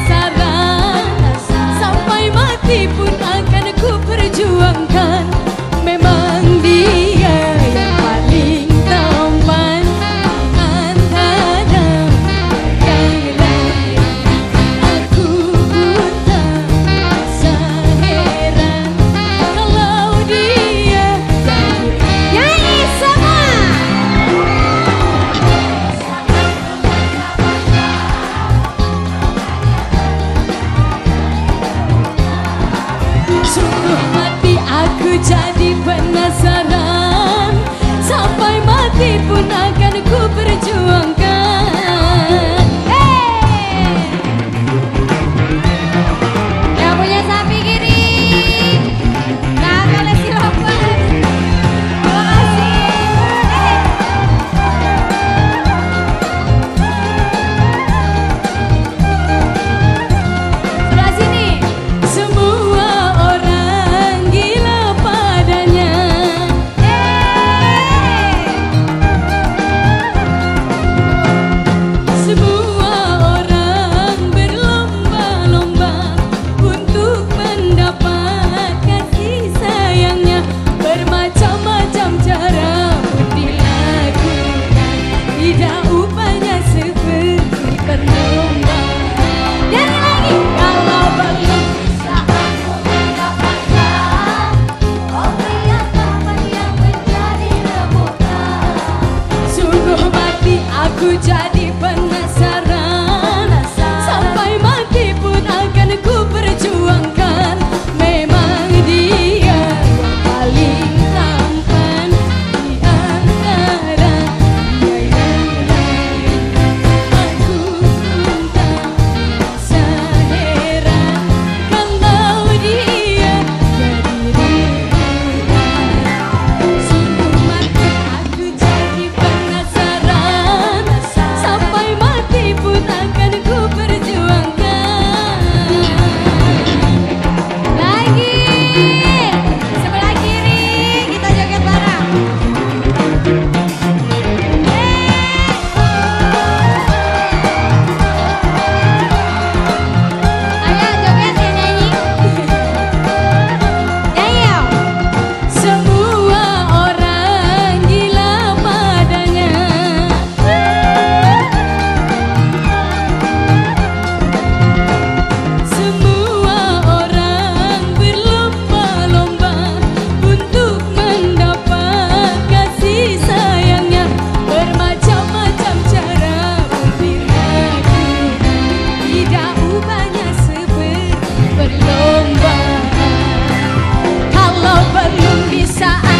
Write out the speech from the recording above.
penasaran, sampai mati pun akan ku perjuangkan. Memang dia yang paling tampan antara yang lain. Aku pun tak rasa heran kalau dia nyanyi sama. Sungguh mati aku jadi penasaran, sampai mati pun akan ku perjuangkan. Yang punya sapi kiri, nah boleh silakan. Terima kasih. Sebelah sini. Semua orang gila padanya. Semua orang berlomba-lomba untuk mendapat kasih sayangnya. Bermacam-macam cara pun dilakukan, tidak upahnya seperti berlomba. Nyanyi lagi. Kalau belum bisa aku mendapatkan, oh lihat apa yang menjadi rebutan. Sungguh mati aku jadi penasaran, sampai mati pun akan ku perjuangkan. Memang dia yang paling tampan di antara yang lain. Aku pun tak rasa heran kalau dia jadi rebutan. Sungguh mati aku jadi penasaran, sampai mati pun akan ku perjuangkan. Lagi sebelah kiri kita joget bareng. Ayo joget ya, nyanyi. Nyanyi ya. Semua orang gila padanya. Semua orang berlomba-lomba untuk mendapat kasih sayangnya. Bermacam-macam cara pun dilakukan, tidak ubahnya seperti berlomba. Kalau belum bisa